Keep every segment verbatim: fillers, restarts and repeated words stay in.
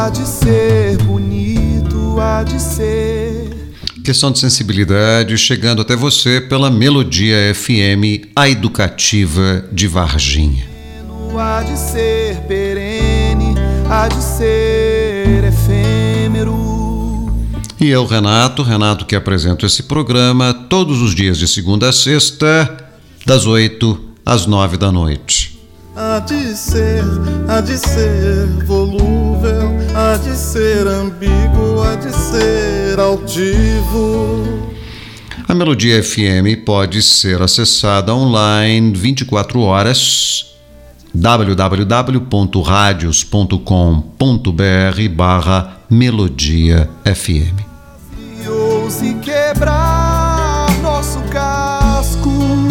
há de ser bonito, há de ser. Questão de sensibilidade chegando até você pela Melodia F M, a educativa de Varginha. Há de ser perene, há de ser efêmero. E eu, Renato, Renato que apresento esse programa todos os dias de segunda a sexta, das oito às nove da noite. Há de ser, há de ser volúvel, há de ser ambíguo, há de ser altivo. A Melodia F M pode ser acessada online vinte e quatro horas, w w w ponto radios ponto com ponto b r barra Melodia F M. E ouse quebrar nosso casco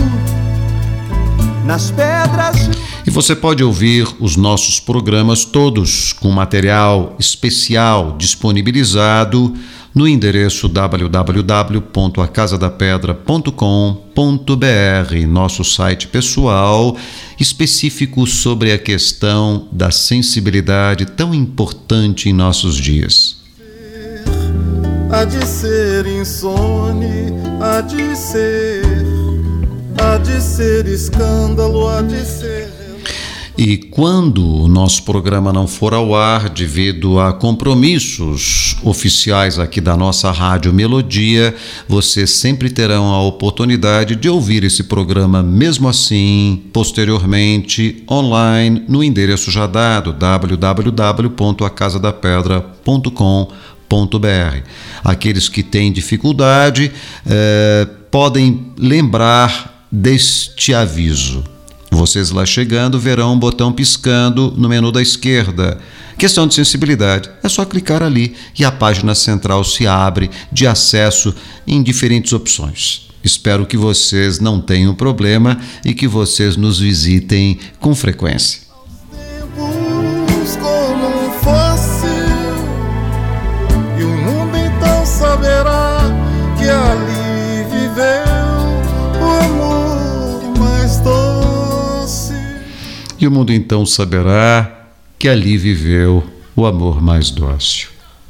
nas pedras. E você pode ouvir os nossos programas todos com material especial disponibilizado no endereço w w w ponto a casa da pedra ponto com ponto b r, nosso site pessoal específico sobre a questão da sensibilidade tão importante em nossos dias. Há de ser insone, há de ser, há de ser escândalo, há de ser. E quando o nosso programa não for ao ar devido a compromissos oficiais aqui da nossa Rádio Melodia, vocês sempre terão a oportunidade de ouvir esse programa mesmo assim, posteriormente, online, no endereço já dado, w w w ponto a casa da pedra ponto com ponto b r. Aqueles que têm dificuldade eh, podem lembrar deste aviso. Vocês lá chegando verão um botão piscando no menu da esquerda. Questão de sensibilidade. É só clicar ali e a página central se abre de acesso em diferentes opções. Espero que vocês não tenham problema e que vocês nos visitem com frequência. Tempos como um fóssil, e o mundo então saberá que ali viveu o amor mais doce. E o mundo então saberá que ali viveu o amor mais dócil.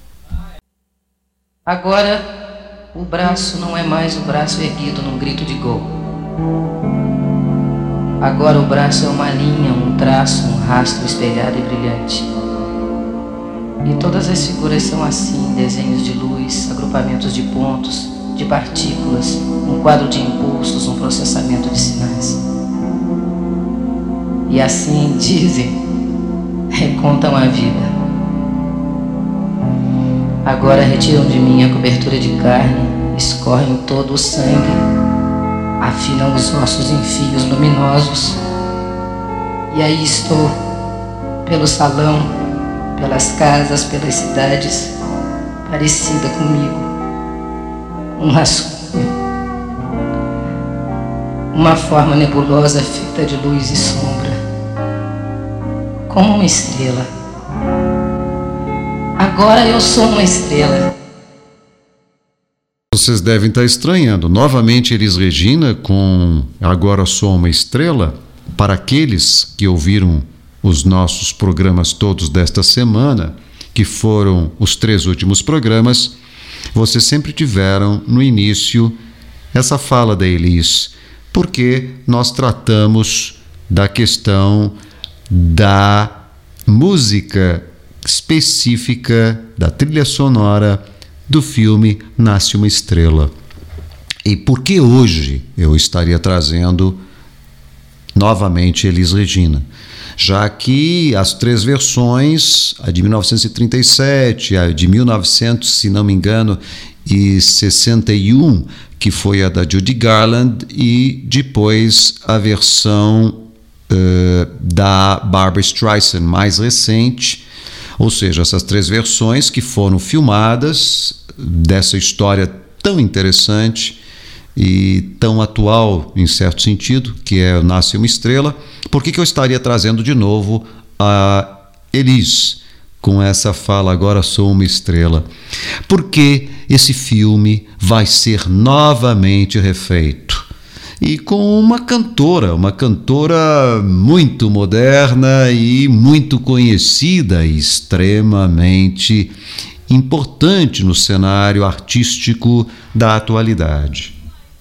Agora, o braço não é mais o braço erguido num grito de gol. Agora o braço é uma linha, um traço, um rastro espelhado e brilhante. E todas as figuras são assim, desenhos de luz, agrupamentos de pontos, de partículas, um quadro de impulsos, um processamento de sinais. E assim dizem, recontam a vida. Agora retiram de mim a cobertura de carne, escorrem todo o sangue, afinam os ossos em fios luminosos. E aí estou, pelo salão, pelas casas, pelas cidades, parecida comigo, um rascunho, uma forma nebulosa feita de luz e sombra, como uma estrela. Agora eu sou uma estrela. Vocês devem estar estranhando. Novamente Elis Regina com Agora Sou Uma Estrela. Para aqueles que ouviram os nossos programas todos desta semana, que foram os três últimos programas, vocês sempre tiveram no início essa fala da Elis, porque nós tratamos da questão da música específica da trilha sonora do filme Nasce uma Estrela. E por que hoje eu estaria trazendo novamente Elis Regina? Já que as três versões, a de mil novecentos e trinta e sete, a de mil e novecentos, se não me engano, e sessenta e um, que foi a da Judy Garland, e depois a versão Uh, da Barbra Streisand mais recente, ou seja, essas três versões que foram filmadas dessa história tão interessante e tão atual em certo sentido, que é Nasce uma Estrela. Por que que eu estaria trazendo de novo a Elis com essa fala Agora Sou uma Estrela? Porque esse filme vai ser novamente refeito. e com uma cantora, uma cantora muito moderna e muito conhecida e extremamente importante no cenário artístico da atualidade.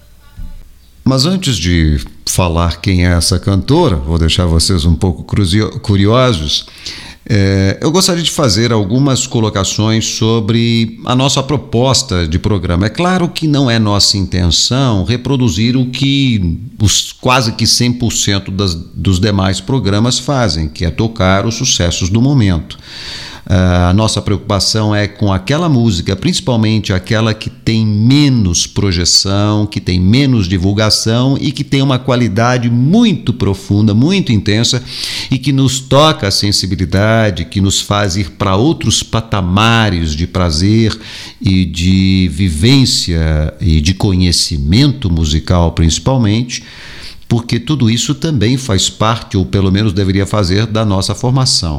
Mas antes de falar quem é essa cantora, vou deixar vocês um pouco curiosos, é, eu gostaria de fazer algumas colocações sobre a nossa proposta de programa. É claro que não é nossa intenção reproduzir o que os quase que cem por cento das, dos demais programas fazem, que é tocar os sucessos do momento. Uh, a nossa preocupação é com aquela música, principalmente aquela que tem menos projeção, que tem menos divulgação e que tem uma qualidade muito profunda, muito intensa e que nos toca a sensibilidade, que nos faz ir para outros patamares de prazer e de vivência e de conhecimento musical, principalmente, porque tudo isso também faz parte, ou pelo menos deveria fazer, da nossa formação.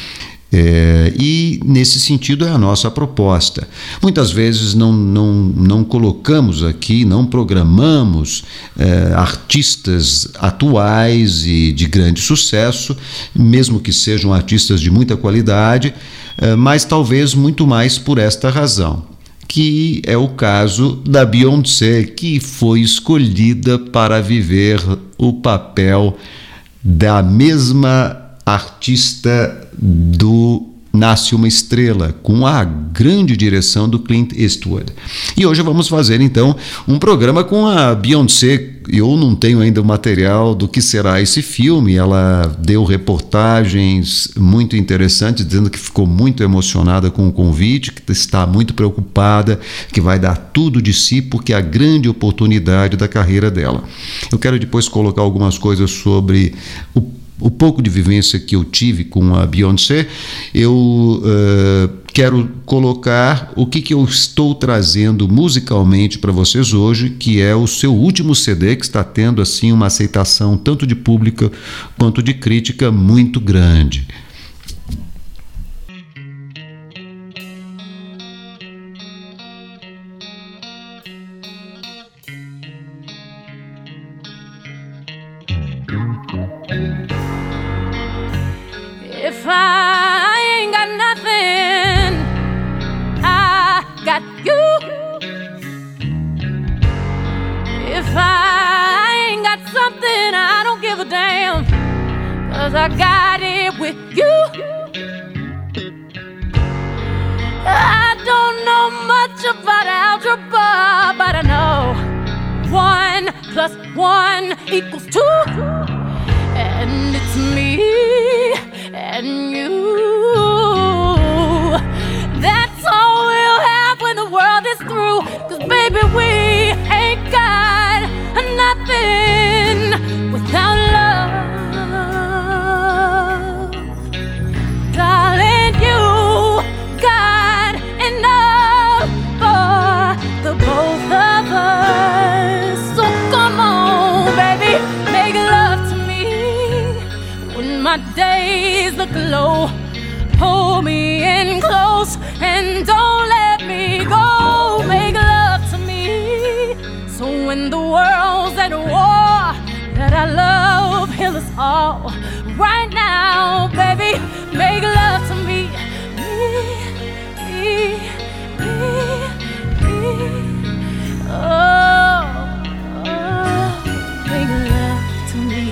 É, e nesse sentido é a nossa proposta. Muitas vezes não, não, não colocamos aqui, não programamos é, artistas atuais e de grande sucesso, mesmo que sejam artistas de muita qualidade, é, mas talvez muito mais por esta razão, que é o caso da Beyoncé, que foi escolhida para viver o papel da mesma artista do Nasce Uma Estrela, com a grande direção do Clint Eastwood. E hoje vamos fazer então um programa com a Beyoncé. Eu não tenho ainda o material do que será esse filme. Ela deu reportagens muito interessantes, dizendo que ficou muito emocionada com o convite, que está muito preocupada, que vai dar tudo de si, porque é a grande oportunidade da carreira dela. Eu quero depois colocar algumas coisas sobre o O pouco de vivência que eu tive com a Beyoncé. Eu uh, quero colocar o que, que eu estou trazendo musicalmente para vocês hoje, que é o seu último C D, que está tendo assim uma aceitação tanto de público quanto de crítica muito grande. If I ain't got nothing, I got you. If I ain't got something, I don't give a damn, 'cause I got it with you. I don't know much about algebra, but I know one plus one equals two. And it's me and you. That's all we'll have when the world is through. 'Cause baby, we ain't got nothing without love. Darling, you got enough for the both of us. So come on, baby, make love to me when my days look low. Hold me in close and don't let me go. Make love to me, so when the world's at war, that our love heal us all. Right now, baby, make love to me. Me, me, me, me. Oh, oh, make love to me.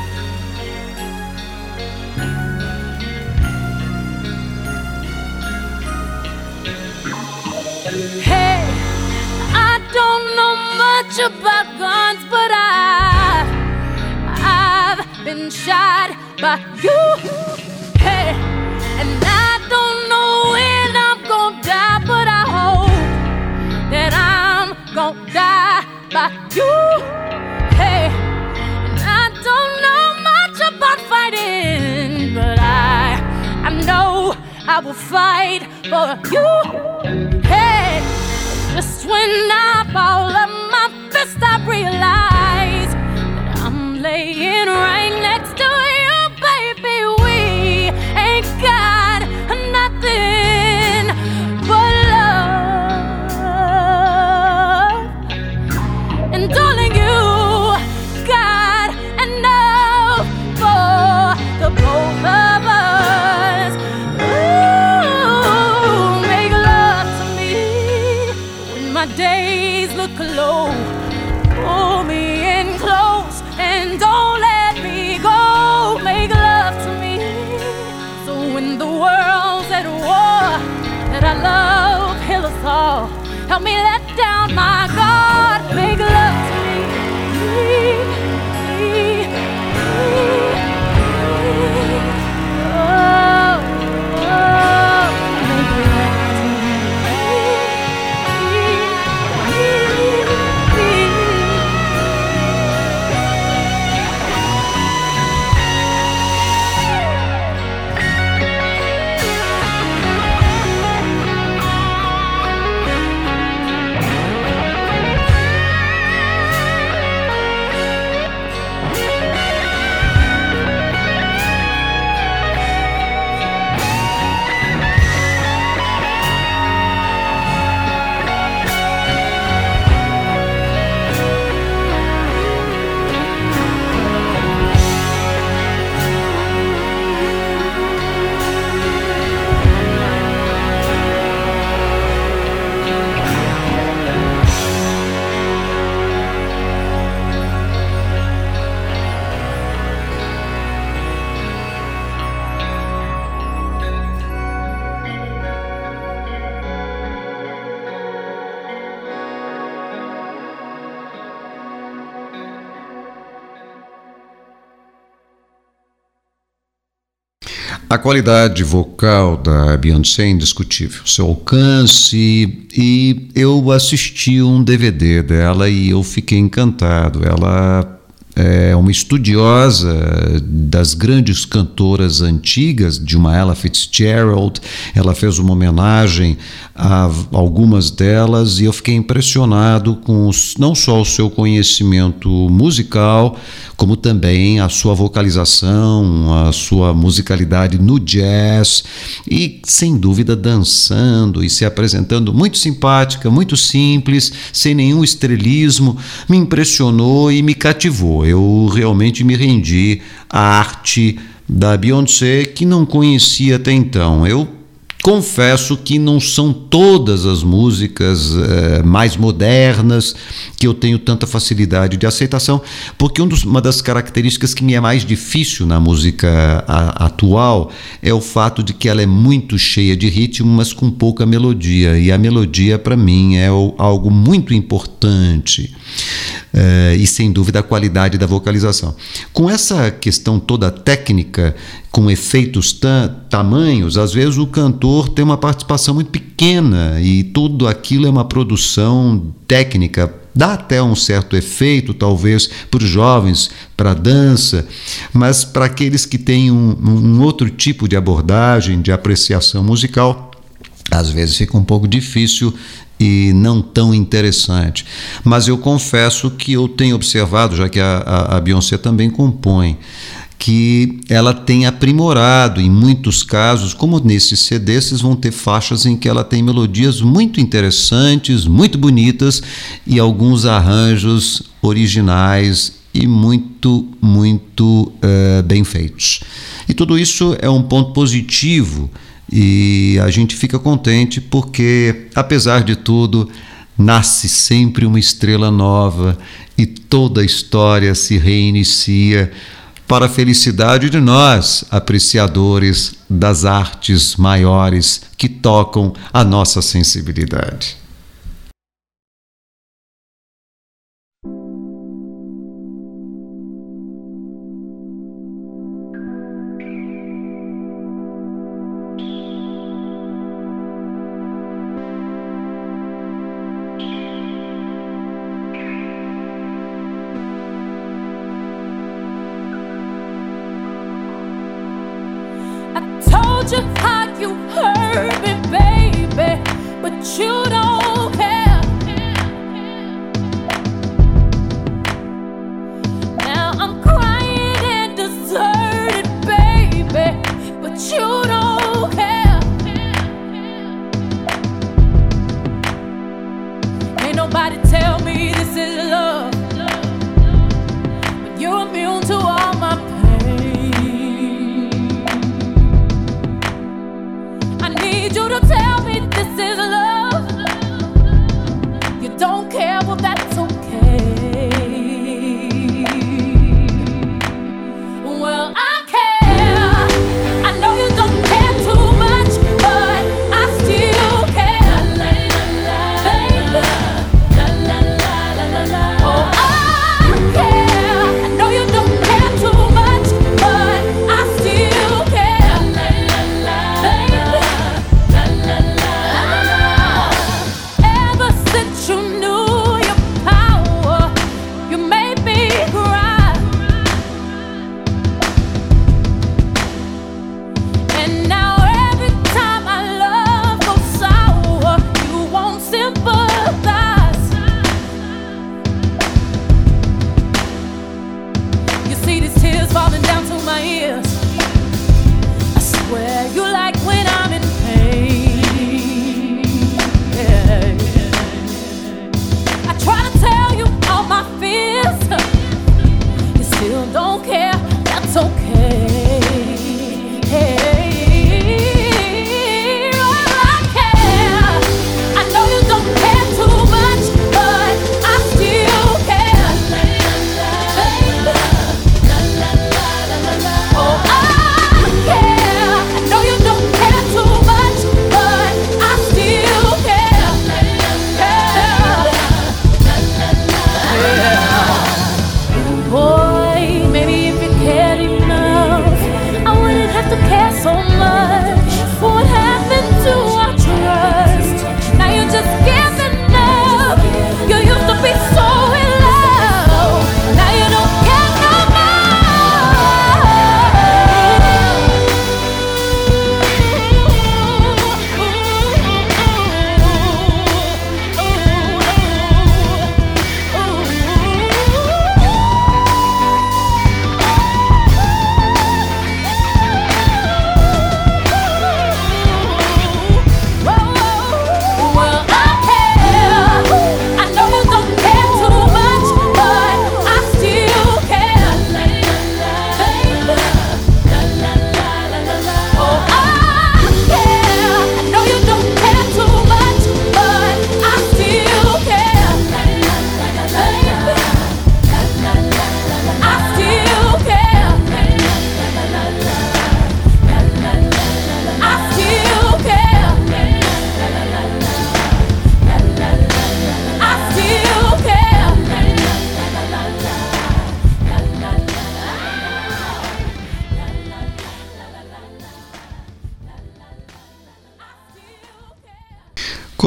Hey, I don't know much about guns, but I, I've been shot by you. Hey, and I don't know when I'm gonna die, but I hope that I'm gonna die by you. Hey, and I don't know much about fighting, but I, I know I will fight for you. Hey, just when I fall on my fist, I realize that I'm laying right next to you, baby. We ain't got nothing but love. And darling, you help me let down my guard. Make love to me, me, me, me. Oh, oh, make love to me, me, me, me. A qualidade vocal da Beyoncé é indiscutível, seu alcance, e eu assisti um D V D dela e eu fiquei encantado. Ela é uma estudiosa das grandes cantoras antigas, de uma Ella Fitzgerald. Ela fez uma homenagem a algumas delas e eu fiquei impressionado com os, não só o seu conhecimento musical, como também a sua vocalização, a sua musicalidade no jazz e, sem dúvida, dançando e se apresentando muito simpática, muito simples, sem nenhum estrelismo. Me impressionou e me cativou. Eu realmente me rendi à arte da Beyoncé, que não conhecia até então. Eu confesso que não são todas as músicas eh, mais modernas que eu tenho tanta facilidade de aceitação, porque um dos, uma das características que me é mais difícil na música a, atual é o fato de que ela é muito cheia de ritmo, mas com pouca melodia, e a melodia para mim é o, algo muito importante. Uh, e sem dúvida a qualidade da vocalização. Com essa questão toda técnica, com efeitos ta- tamanhos, às vezes o cantor tem uma participação muito pequena e tudo aquilo é uma produção técnica. Dá até um certo efeito, talvez, para os jovens, para a dança, mas para aqueles que têm um, um outro tipo de abordagem, de apreciação musical, às vezes fica um pouco difícil e não tão interessante. Mas eu confesso que eu tenho observado, já que a, a, a Beyoncé também compõe, que ela tem aprimorado em muitos casos, como nesses C Ds, vocês vão ter faixas em que ela tem melodias muito interessantes, muito bonitas e alguns arranjos originais e muito, muito uh, bem feitos. E tudo isso é um ponto positivo. E a gente fica contente porque, apesar de tudo, nasce sempre uma estrela nova e toda a história se reinicia para a felicidade de nós, apreciadores das artes maiores que tocam a nossa sensibilidade. How you hurt me, baby, but you don't care. Now I'm crying and deserted, baby, but you don't care. Ain't nobody tell me this is love, but you're immune to all my pain. Need you to tell me this is love. You don't care, well that's okay. Well I care. I know you don't care too much, but I still care. Baby,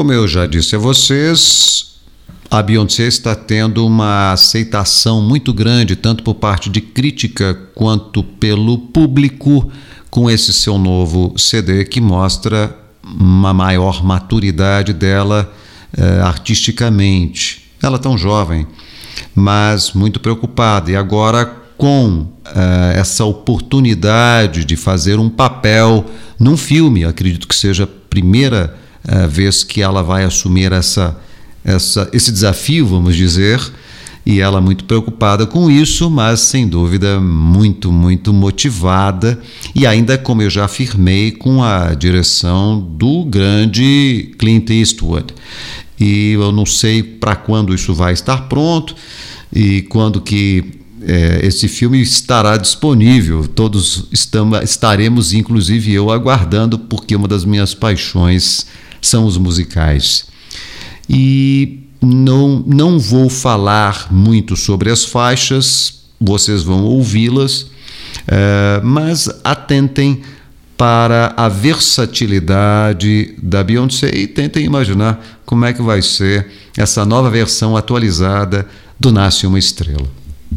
Como eu já disse a vocês, a Beyoncé está tendo uma aceitação muito grande, tanto por parte de crítica quanto pelo público, com esse seu novo C D que mostra uma maior maturidade dela eh, artisticamente. Ela é tão jovem, mas muito preocupada. E agora, com uh, essa oportunidade de fazer um papel num filme, acredito que seja a primeira uh, vez que ela vai assumir essa, essa, esse desafio, vamos dizer, e ela muito preocupada com isso, mas sem dúvida muito, muito motivada, e ainda, como eu já afirmei, com a direção do grande Clint Eastwood. E eu não sei para quando isso vai estar pronto e quando que é, esse filme estará disponível. Todos estamos, estaremos, inclusive eu, aguardando, porque uma das minhas paixões são os musicais. E não, não vou falar muito sobre as faixas, vocês vão ouvi-las, é, mas atentem para a versatilidade da Beyoncé e tentem imaginar como é que vai ser essa nova versão atualizada do Nasce Uma Estrela.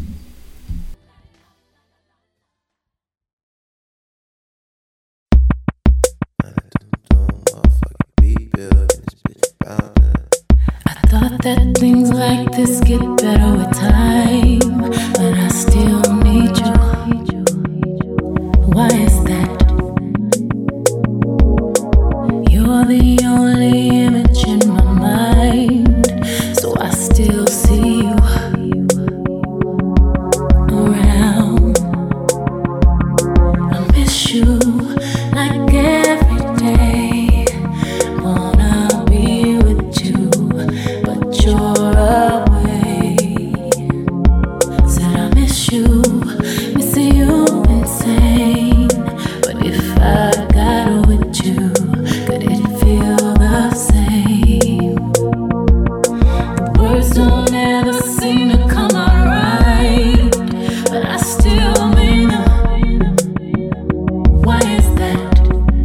I thought that things like this get better with time, but I still need you. Why is that? You're the only image in my mind, so I still see you around. I miss you like every day. Wanna be with you, but you're away. Said I miss you, missing you insane. But if I got with you, could it feel the same? The words don't ever seem to come out right, but I still mean them. Why is that?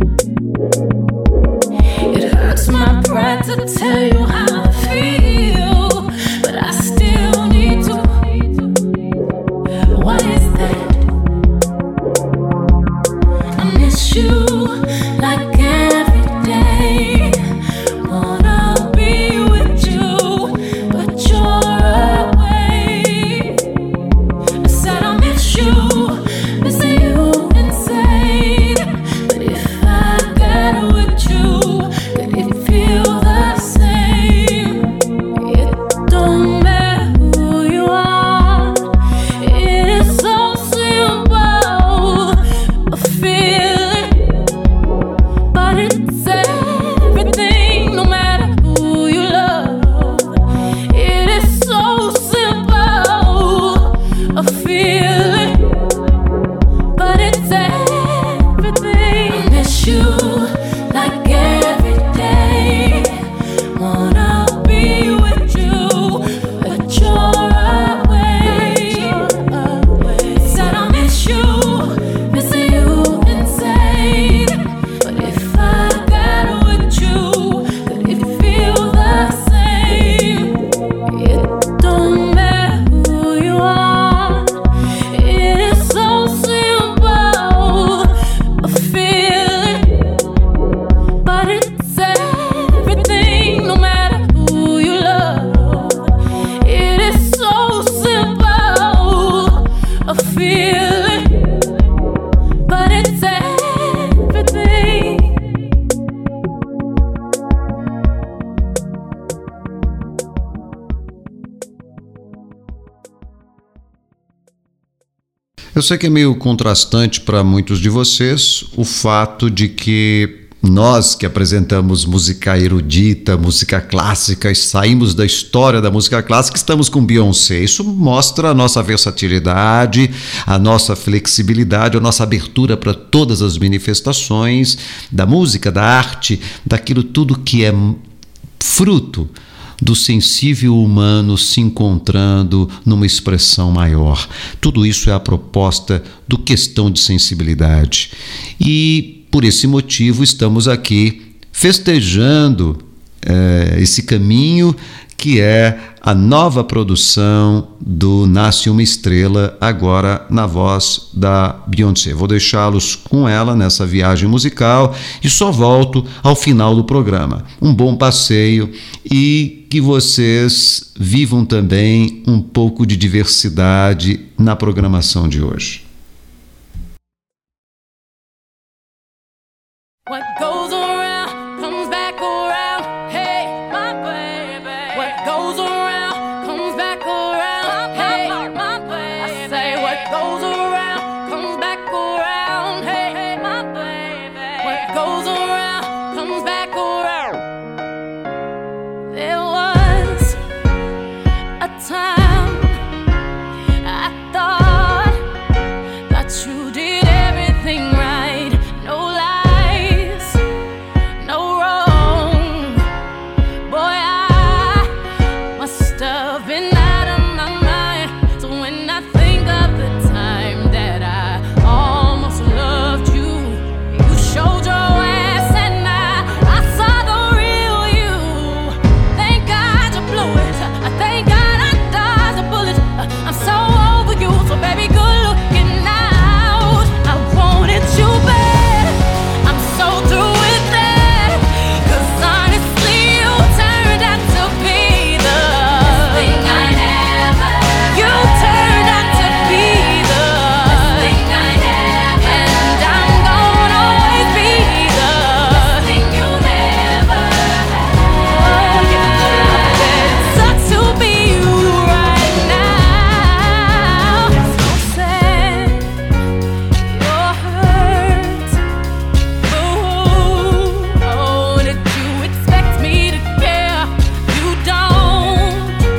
It hurts my pride to tell you how I feel, but I still need to. Why is that? I miss you like every day. Wanna be with you, but you're away. I said I miss you, missing you insane. But if I got with you, could it feel the same? It don't matter who you are. It is so simple, a feeling, but it's everything. No matter who you love, it is so simple, a feeling, but it's everything. I miss you like every day. Wanna be with you, but you're away. Said I miss you, missing you insane. But if I got with you, could it feel the same? It don't matter who you are. It is so simple, a feeling, but it's everything. No matter who you love, it is so simple, a feeling, but it's everything. Eu sei que é meio contrastante para muitos de vocês o fato de que nós que apresentamos música erudita, música clássica e saímos da história da música clássica, estamos com Beyoncé. Isso mostra a nossa versatilidade, a nossa flexibilidade, a nossa abertura para todas as manifestações da música, da arte, daquilo tudo que é fruto do sensível humano se encontrando numa expressão maior. Tudo isso é a proposta do Questão de Sensibilidade. E, por esse motivo, estamos aqui festejando é, esse caminho que é a nova produção do Nasce Uma Estrela, agora na voz da Beyoncé. Vou deixá-los com ela nessa viagem musical e só volto ao final do programa. Um bom passeio e que vocês vivam também um pouco de diversidade na programação de hoje. What goes around comes back around. Hey, my baby. What goes around comes back around. Hey, my baby. I say what goes around comes back around. Hey, my baby. What goes around comes back around. There was a time I thought that you did everything right. No lies, no wrong. Boy, I must have been out of my mind. So when I think of the time that I almost loved you, you showed your ass and I, I saw the real you. Thank God you blew it. I thank God I dodged a bullet. I'm so over you, so baby, good looking out. I wanted you bad. I'm so through with that. 'Cause honestly, you turned out to be the thing I never. You turned out to be the thing I never. And I'm gonna always be the thing you never had. It sucks to be you right now. So sad, you're hurt. Ooh, oh, did you expect me to care? You don't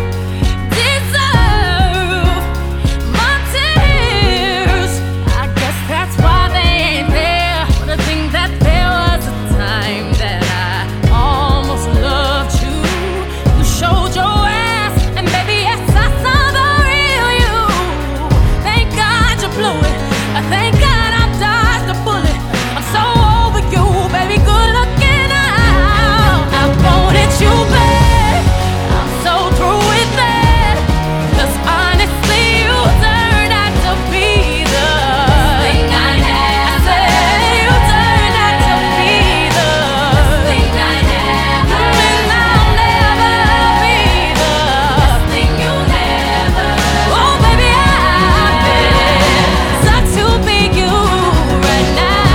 deserve my tears. I guess that's why they ain't there. But I think that there was a time that I almost loved you. You showed your ass, and baby, yes, I saw the real you. Thank God you blew it. I thank God I dodged a bullet. I'm so over you, baby, good looking out. I wanted you bad. I'm so through with that. 'Cause honestly, you turned out to be the thing I never. I said you turned out to be the thing I never. And I'll never be the thing you never. Oh, baby, I've been sucked to be you right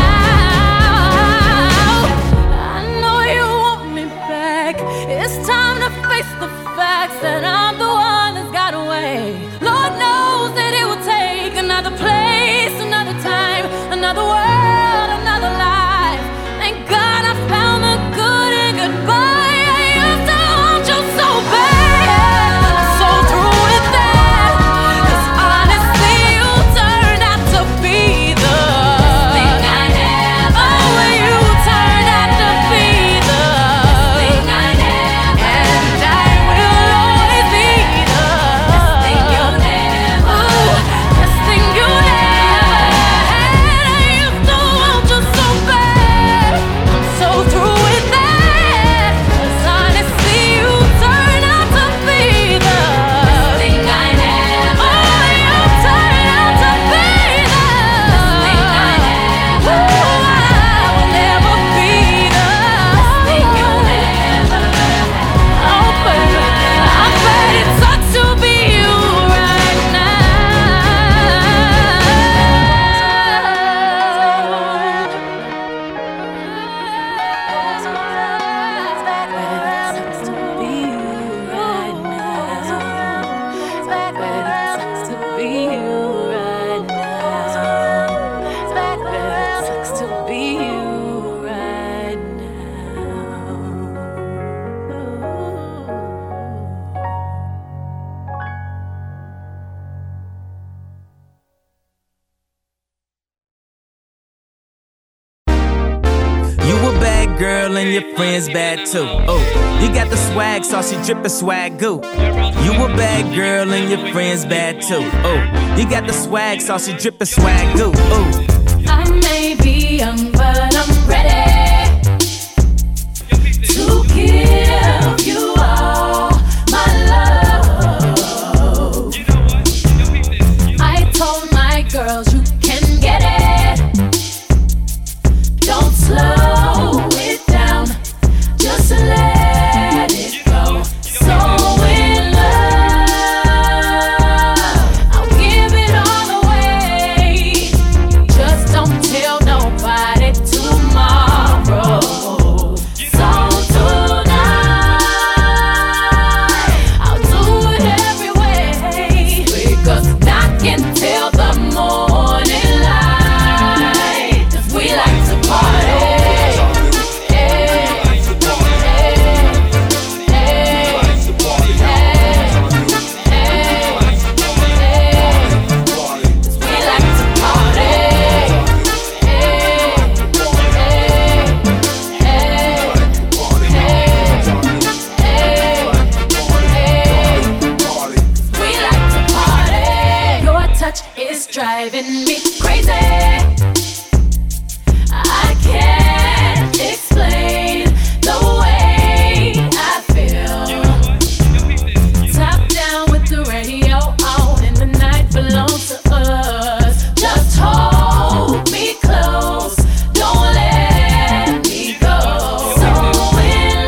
now. I know you want me back. It's time to face the facts that I'm the one that's got away. Lord knows that it will take another place, another time, another world, another life. Thank God I found the good in goodbye. I used to want you so bad. I'm so through with that. 'Cause honestly, you turned out to be the thing I never. Oh, you turned out to be the thing I never. And I will always be the thing you never. Ooh, this thing you never had. I used to want you so bad. I'm so through with that. 'Cause honestly, you turned out to be the thing I never. Oh, you turned out to be the thing I never. Ooh, I will never be the thing you never had. Oh, baby, I bet it sucks to be you right You a bad girl and your friends bad too. Oh, you got the swag, saucy drippin' swag goo. You a bad girl and your friends bad too. Oh, you got the swag, saucy drippin' swag goo. Oh, I may be young, but I'm ready to kill. driving me crazy. I can't explain the way I feel. Top down with the radio on, and the night belongs to us. Just hold me close, don't let me go. So in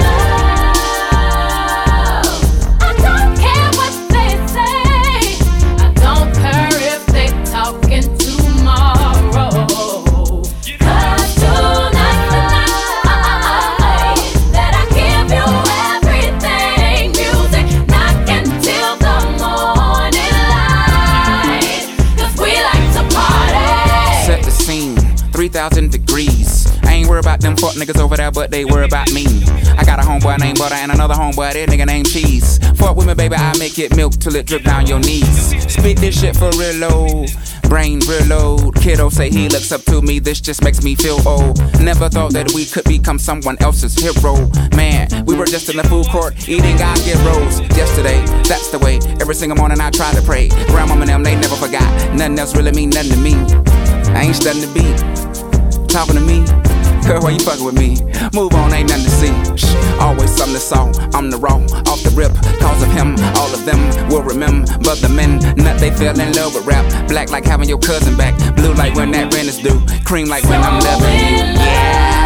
love, I don't care what they say. I don't care if they talking tomorrow. 'Cause tonight's the night that I give you everything. Music knocking till the morning light. 'Cause we like to party. Set the scene, three thousand degrees. I ain't worried about them fuck niggas over there, but they worry about me. I got a homeboy named Butter and another homeboy, that nigga named Cheese. Fuck with me, baby, I make it milk till it drip down your knees. Spit this shit for real low, brain real load. Kiddo say he looks up to me, this just makes me feel old. Never thought that we could become someone else's hero. Man, we were just in the food court eating God get rolls. Yesterday, that's the way. Every single morning I try to pray. Grandmama and them, they never forgot. Nothing else really mean nothing to me. I ain't studying the beat. Talking to me, girl, why you fucking with me? Move on, ain't nothing to see. Shh, always something to saw. I'm the raw, off the rip. Cause of him, all of them will remember. But the men, nut, they fell in love with rap. Black like having your cousin back. Blue like when that rent is due. Cream like when I'm loving you. Yeah.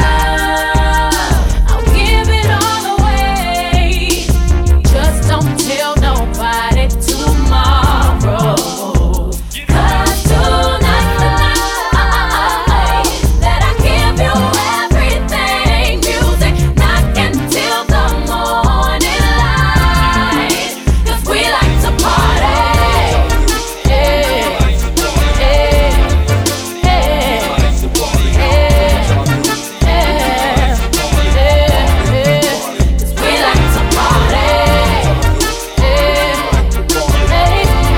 I'll give it all away. Just don't tell nobody tomorrow. 'Cause tonight's the night that I give you everything. Music knocking till the morning light. 'Cause we like to party. Yeah, yeah, yeah, yeah, yeah. 'Cause we like to party. Yeah, yeah,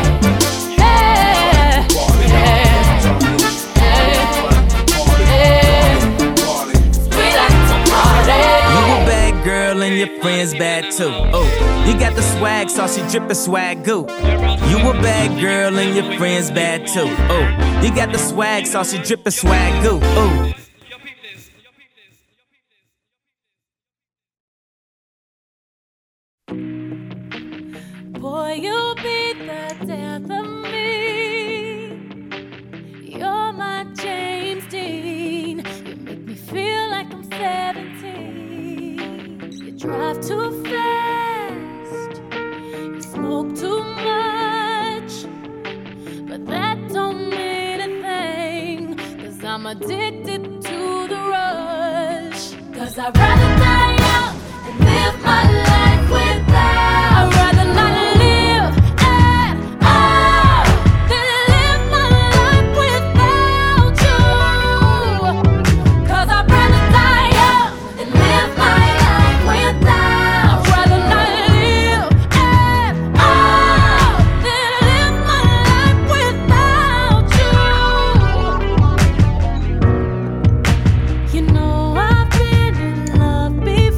we like to party. You a bad girl and your friends bad too. Oh, you got the swag sauce, you drippin' swag goo. You a bad girl and your friends bad too. Oh, you got the swag sauce, you drippin' swag goo. Oh. Boy, you'll be the death of me. You're my James Dean. You make me feel like I'm seventeen. You drive too fast. You smoke too much. But that don't mean a thing. 'Cause I'm addicted to the rush. 'Cause I'd rather die out than live my life without. I'd rather not live at all than live my life without you. 'Cause I'd rather die out than live my life without. I'd rather not live at all than live my life without you. You know I've been in love before.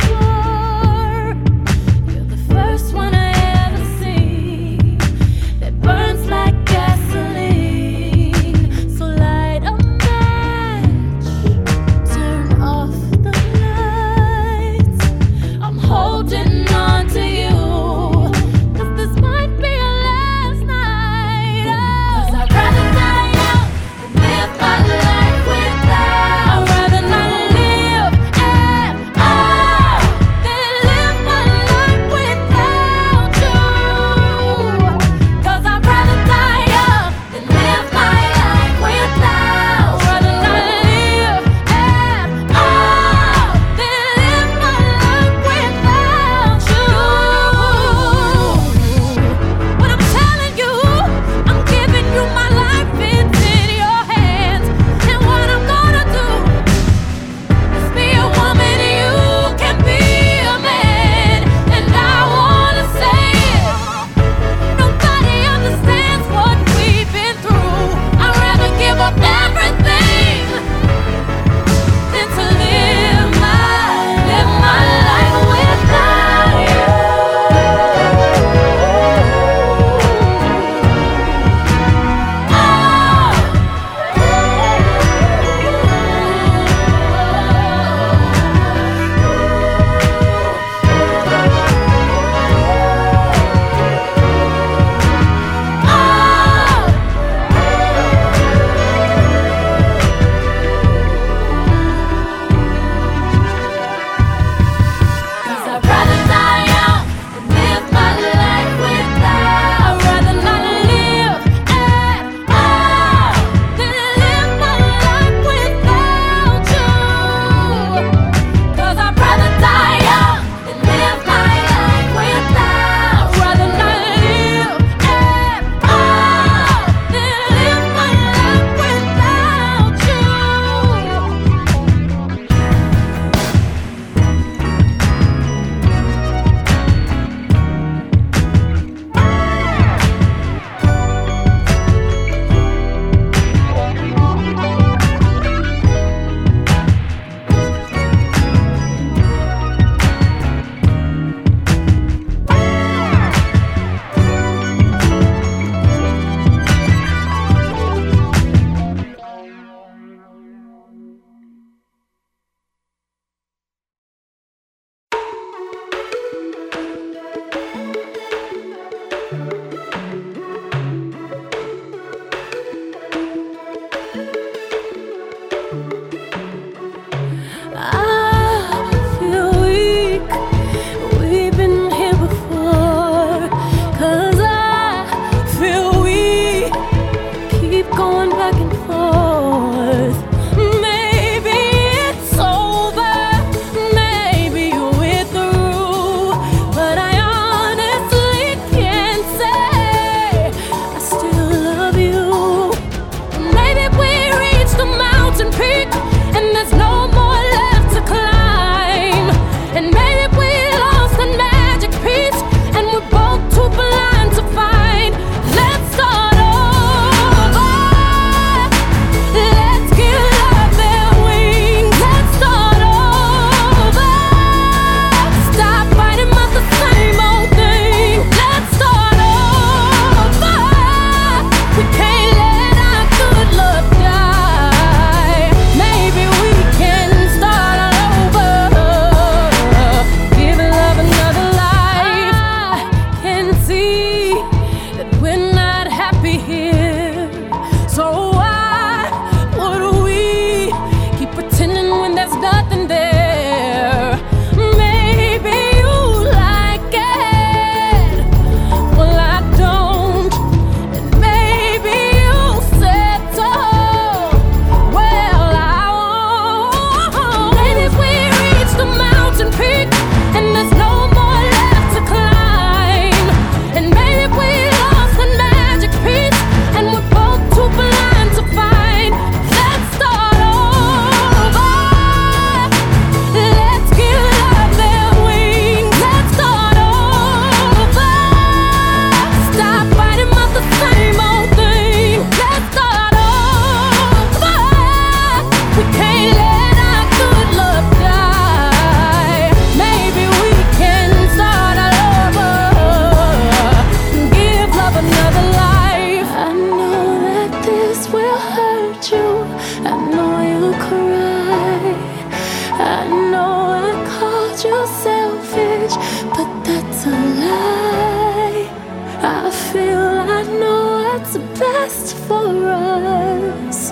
selfish, but that's a lie. I feel I know what's best for us.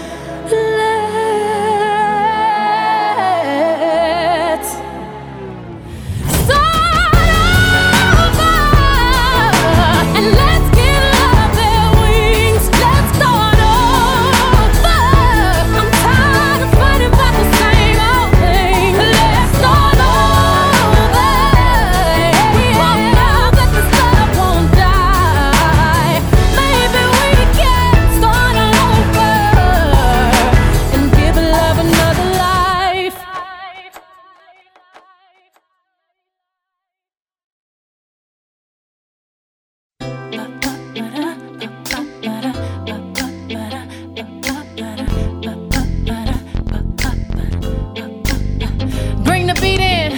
Let's start over and let's give love their wings. Let's start over. I'm tired of fighting about the same old thing. Let's start over. We all know that this love won't die. Maybe we can start over and give love another life. Bring the beat in.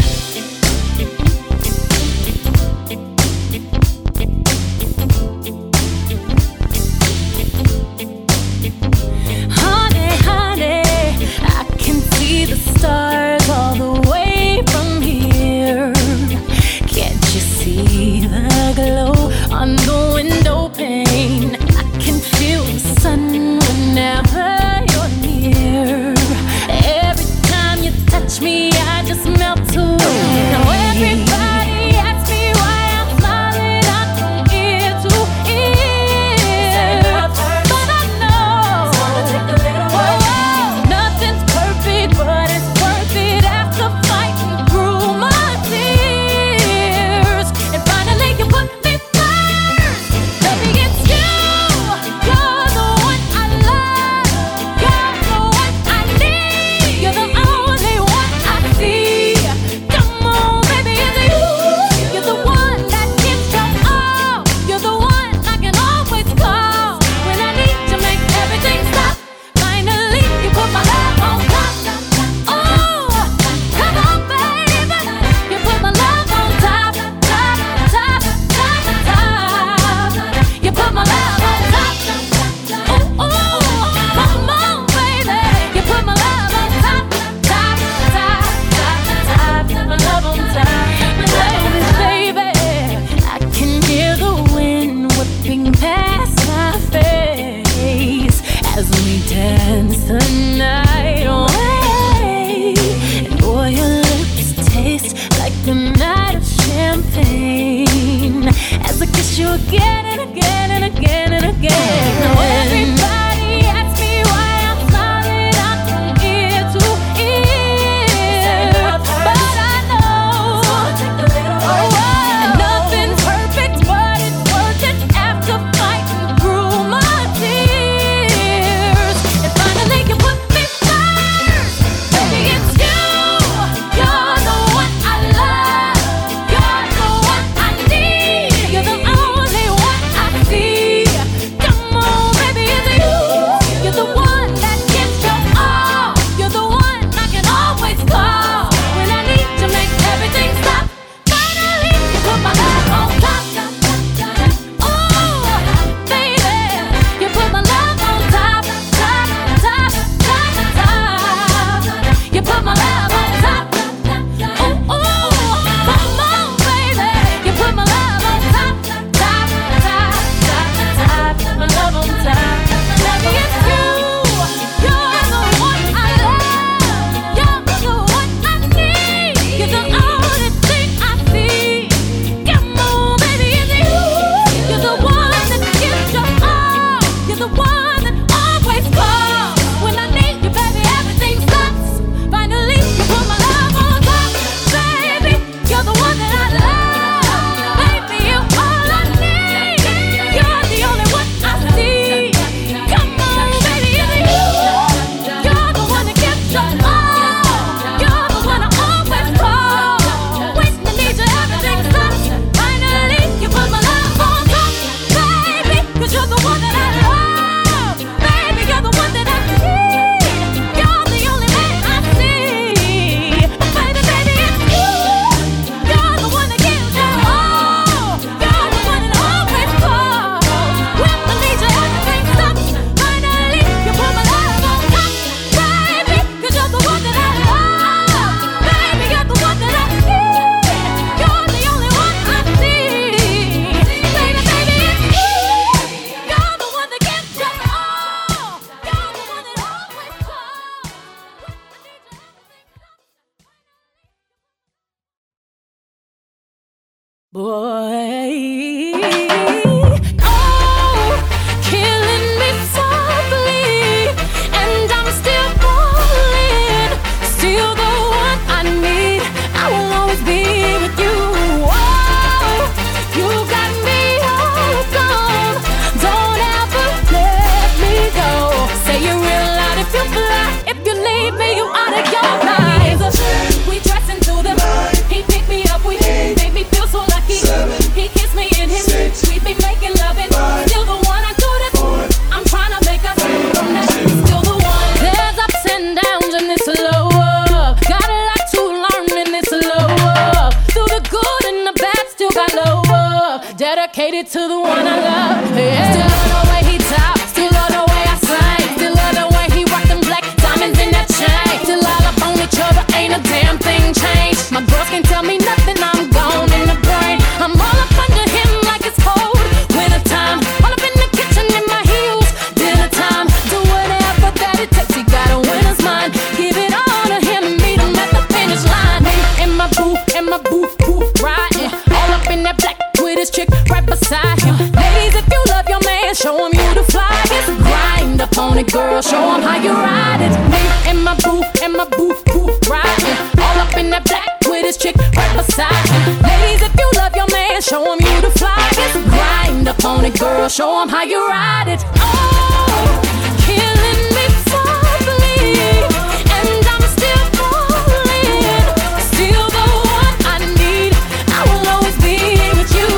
Honey, honey, I can see the stars all the way from here. Can't you see the glow on the window pane? I can feel the sun whenever you're near. Every time you touch me, I just melt away. Now everybody asks me why I'm smiling out from ear to ear, but I know whoa, nothing's perfect, but it's worth it after fighting through my tears. And finally you put me first. Baby, it's you. You're the one I love. You're the one I need. You're the only one I see. Come on, baby, it's you. You're the one that gives your all. You're the one I can always call when I need to make everything stop. Finally, you put my love on top. Oh, come on, baby. You put my love on top, top, top, top, top. You put my love on top. Ooh, ooh, come on, baby. You put my love on top, top, top, top, top. My love on top. My love is, baby. I can hear the wind whipping past my face as we dance the night away. And boy, your lips taste like a night of champagne as I kiss you again and again and again and again. Now everybody asks me why I'm smiling out from ear to ear, but I know and nothing's perfect, but it's worth it after fighting through my tears. And finally you put me first. Baby, it's you. You're the one I love. You're the one I need. You're the only one I see. Come on, Boy, oh, killing me softly, and I'm still falling, still the one I need. I will always be with you. Oh, you got me hooked on. Don't ever let me go. Say you real loud if you fly. If you leave me, you out of your mind. We dress into the night. He picked me up. We made me feel so lucky. Seven, he kissed me in his six, we be making love and five, still the one I do this four, I'm trying to make us from that. Still the one. There's ups and downs in this love. Got a lot to learn in this love. Through the good and the bad, still got love. Dedicated to the one I love. Yeah. Still love the way he talks. Still love the way I sing. Still love the way he rock them black diamonds in that chain. Still all up on each other, ain't a damn thing changed. My girls can't tell me nothing, I'm gone in the brain. I'm all up under him like it's cold winter time. All up in the kitchen in my heels, dinner time. Do whatever that it takes, he got a winner's mind. Give it all to him and meet him at the finish line. In my booth, in my booth, booth, riding. All up in that black with his chick right beside him. Ladies, if you love your man, show him you the flyest. Grind up on it, girl, show him how you ride it. Me in my booth, in my booth, booth, riding. All up in that black with his chick right beside him. Ladies, if you love your man, show him you the flyest. Grind up on it, girl, show him how you ride it. Oh, killing me softly, and I'm still falling, still the one I need. I will always be with you.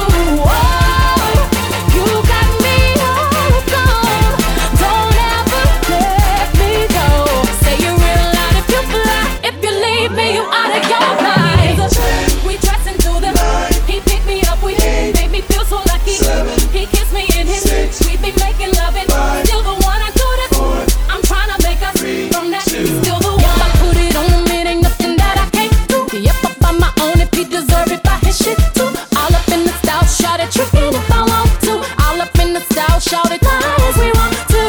Oh, you got me hooked on. Don't ever let me go. Say you real loud if you fly. If you leave me, you out of your mind. We dress into the night. He picked me up. We made me feel so lucky. Seven, he kissed me in his six, we be making love and five, still the one I do this four, I'm trying to make us three, from that. Two, still the one. If I put it on him, it ain't nothing that I can't do. Yep, up on my own if he deserve it by his shit too. All up in the style, shout it, trickin' if I want to. All up in the style, shout it, as we want to.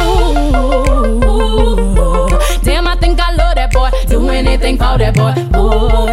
Damn, I think I love that boy. Do anything for that boy. Boy,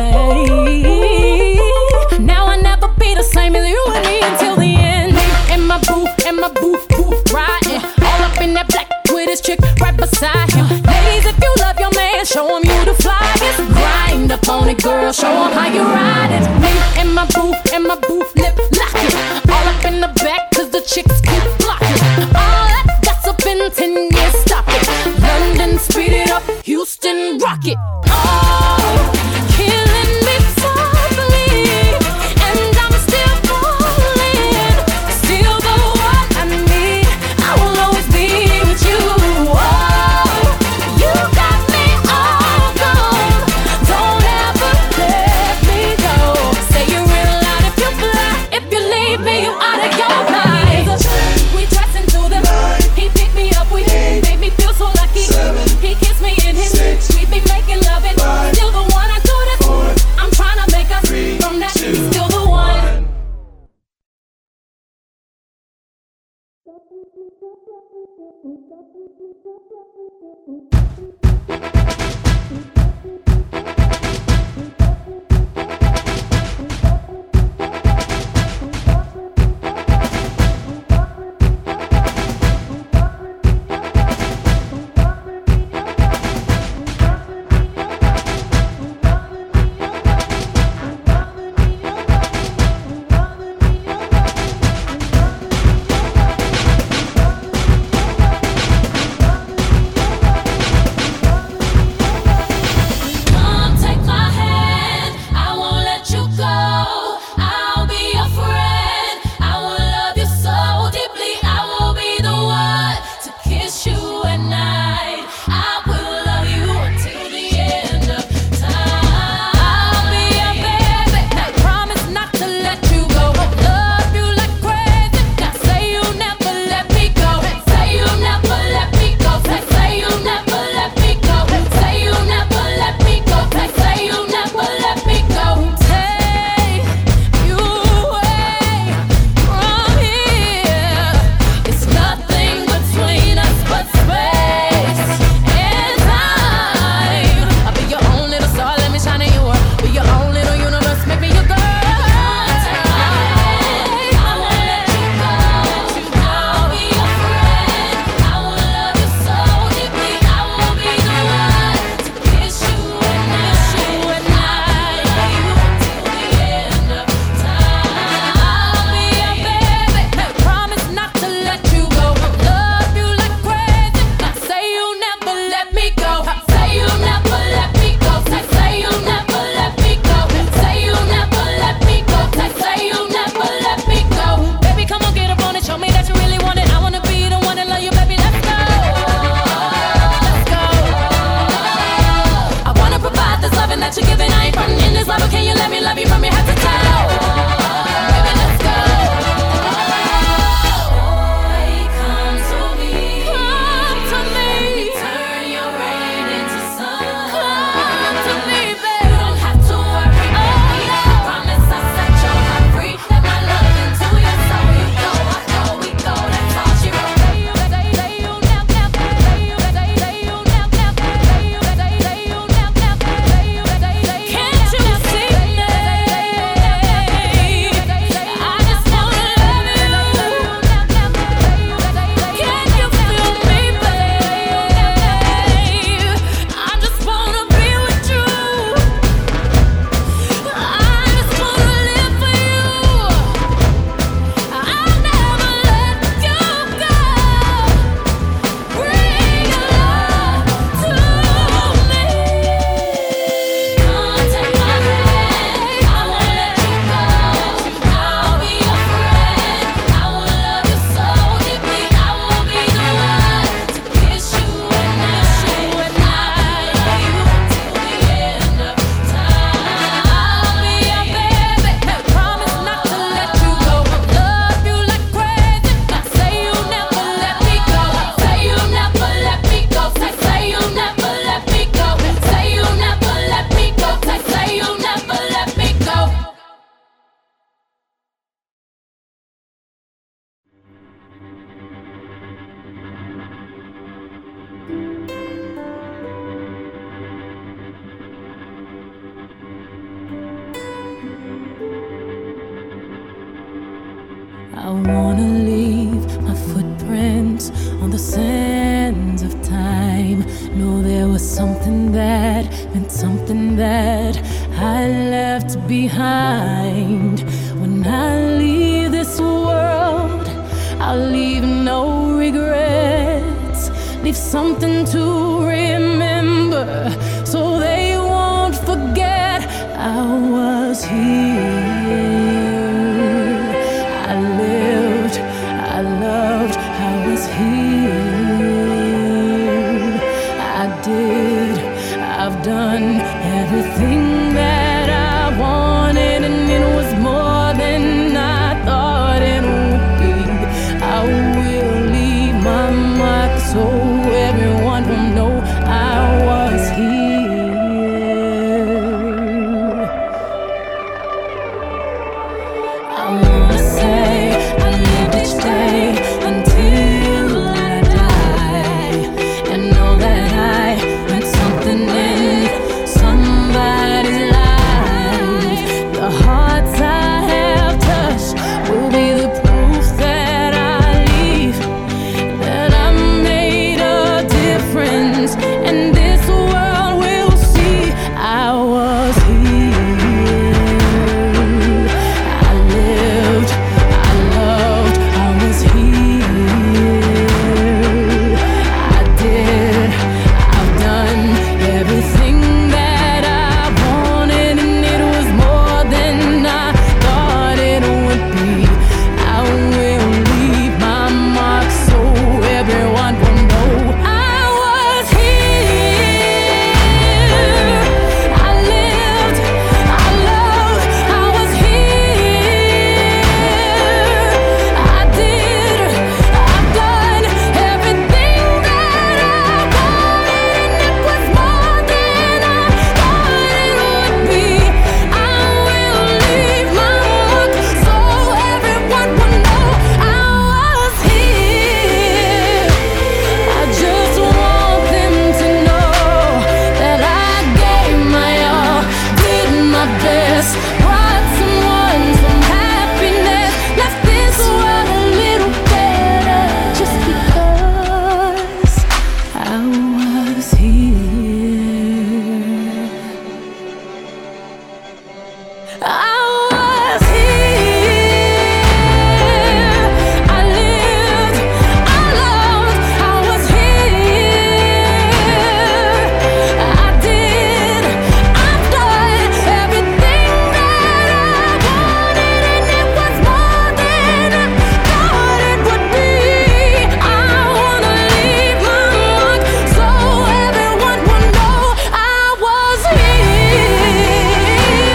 now I never be the same as you and me until the end. In my booth, in my booth, booth, riding. All up in that black with his chick right beside him. Ladies, if you love your man, show him you the flyest. Grind up on it, girl, show him how you ride it. Me in my booth, in my booth, lip lock it. All up in the back, cause the chicks keep blocking. All that gossip in ten years, stop it. London, speed it up, Houston, rock it. Oh, killing me softly, and I'm still falling, still the one I need. I will always be with you. Oh, you got me all gone. Don't ever let me go. Say you real loud if you fly. If you leave me, you out of your mind. We dress into the night. He picked me up. We made me feel so lucky. Seven, he kissed me in his six, we be making love and five, still the one I do this four, I'm trying to make us three, from that. Two, still the one. I wanna leave my footprints on the sands of time. Know there was something that meant something that I left behind. When I leave this world, I'll leave no regrets. Leave something to remember so they won't forget I was here. I lived, I loved, I was here. I did, I've done everything that I wanted, and it was more than I thought it would be. I will leave my mark so everyone will know I was here. I wanna say I lived each day until I die, and know that I meant something in somebody's life. The hearts I have touched will be the proof that I leave, that I made a difference, and this world will see I was here. I lived, I loved, I was here. I did, I've done everything that I wanted, and it was more than I thought it would be. I will leave my mark so everyone will know I was here. I lived, I loved, I was here. I did, I've done everything that I wanted, and it was more than I thought it would be. I will leave my mark so everyone will know I was here. I just want them to know that I gave my all, did my best, brought someone some happiness, left this world a little better just because I was here. I was here. I lived, I loved, I was here. I did, I've done everything that I wanted, and it was more than I thought it would be. I wanna leave my mark so everyone will know I was here.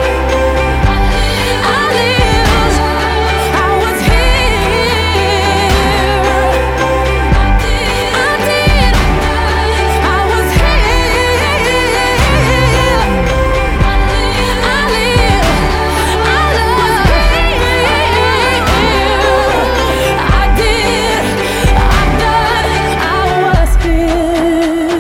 I lived, I was here. I did, I was here. I lived, I loved, I did, I've done, I was here.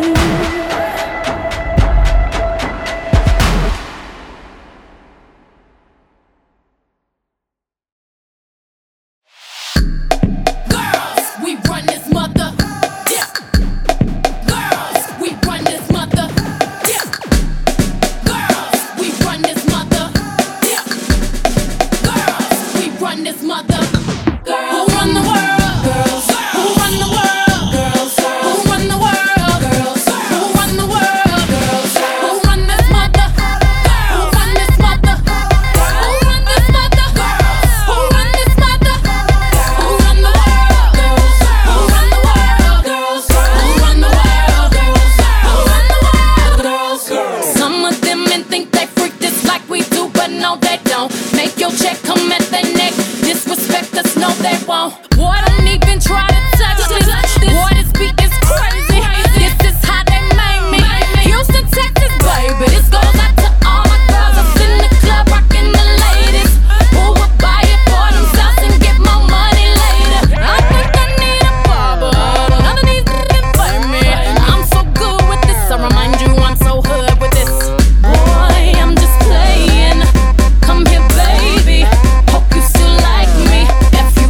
Girls, we run this mother. Yeah. Girls, we run this mother. Yeah. Girls, we run this mother. Yeah. Girls, we run this mother. Who run the world? Girls. Who run the world? Girls. Who run the world? Girls. Who run the world? Girls. Who run this mother? Who run this mother? Who run this mother? Who run this mother? Who run the world? Girls. Who run the world? Girls. Who run the world? Girls. Who run the world? Girls. Some of them men think they freak this like we do, but no they don't. Make your check come at their neck. Disrespect us, no they won't. Boy, don't even try to touch this. Boy, this beat is crazy. This is how they made me. Houston, Texas, baby. This goes out to all my girls that's in the club rocking the ladies. Who would buy it for themselves and get more money later? I think I need a barber. None of these niggas fight me. I'm so good with this. I remind you I'm so hood with this. Boy, I'm just playing. Come here, baby. Hope you still like me. If you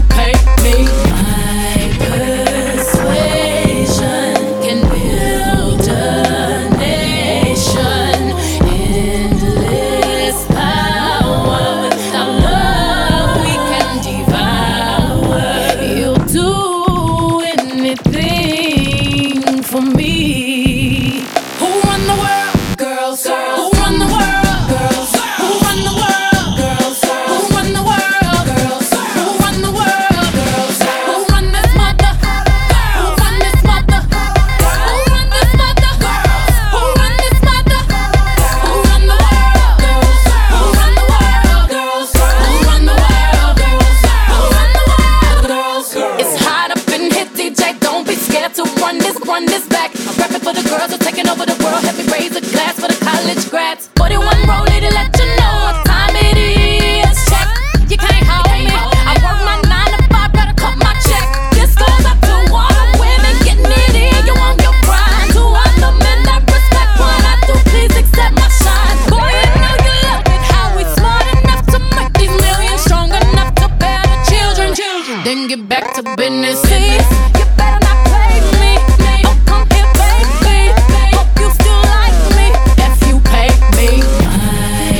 back to business. Please, you better not play me. Oh, come here, baby. Hope you still like me if you pay me. My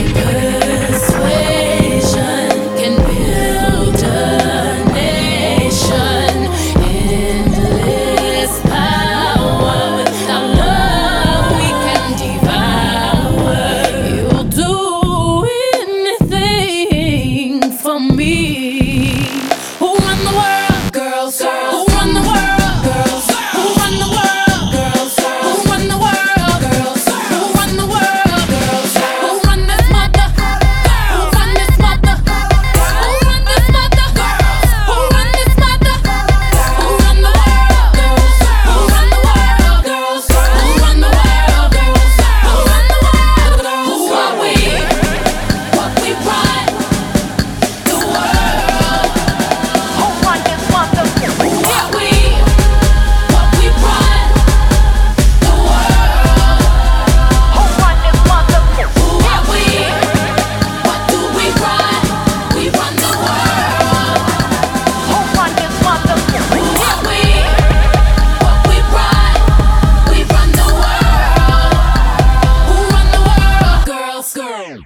persuasion can build a nation. Endless power. Without love, we can devour. You'll do anything for me. Who run the world? Girls, girls. Who run the world? Girls. Who run the world? Girls. Who run the world? Girls. Who run the world? Girls. Who run this mother? Who run this mother? Who run this mother? Who run this mother? Who run the world? Girls. Who run the world? Girls. Who run the world? Girls. Who run the world? Who are we? What we run? The world. Who run this mother? Who are we? What we run? The world. Who run this mother? Who are we? What do we run? We run the world. Who run this mother? Who are we? What we run? We run the world. Who run the world? Girls, girls.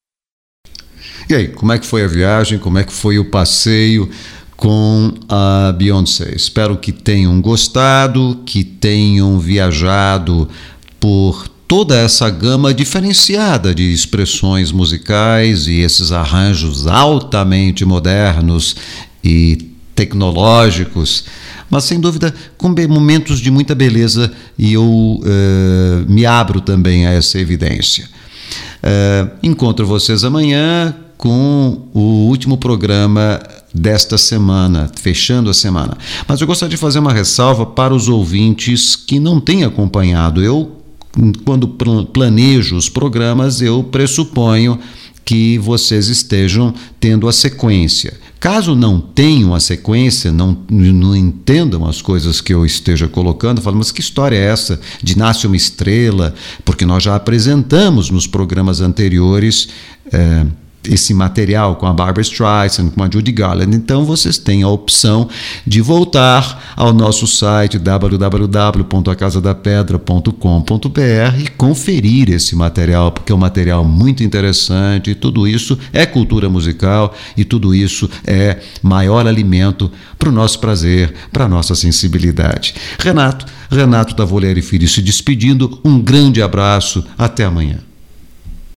E aí, como é que foi a viagem? Como é que foi o passeio com a Beyoncé? Espero que tenham gostado, que tenham viajado por toda essa gama diferenciada de expressões musicais e esses arranjos altamente modernos e tecnológicos, mas sem dúvida com be- momentos de muita beleza, e eu eh, me abro também a essa evidência. Eh, encontro vocês amanhã com o último programa desta semana, fechando a semana. Mas eu gostaria de fazer uma ressalva para os ouvintes que não têm acompanhado. Eu, quando pl- planejo os programas, eu pressuponho que vocês estejam tendo a sequência. Caso não tenham a sequência, não, não entendam as coisas que eu esteja colocando, falam, mas que história é essa de Nasce uma Estrela? Porque nós já apresentamos nos programas anteriores é, esse material com a Barbra Streisand, com a Judy Garland. Então vocês têm a opção de voltar ao nosso site w w w ponto a casa da pedra ponto com ponto b r e conferir esse material, porque é um material muito interessante, e tudo isso é cultura musical, e tudo isso é maior alimento para o nosso prazer, para a nossa sensibilidade. Renato, Renato Tavoleri Filho se despedindo, um grande abraço, até amanhã.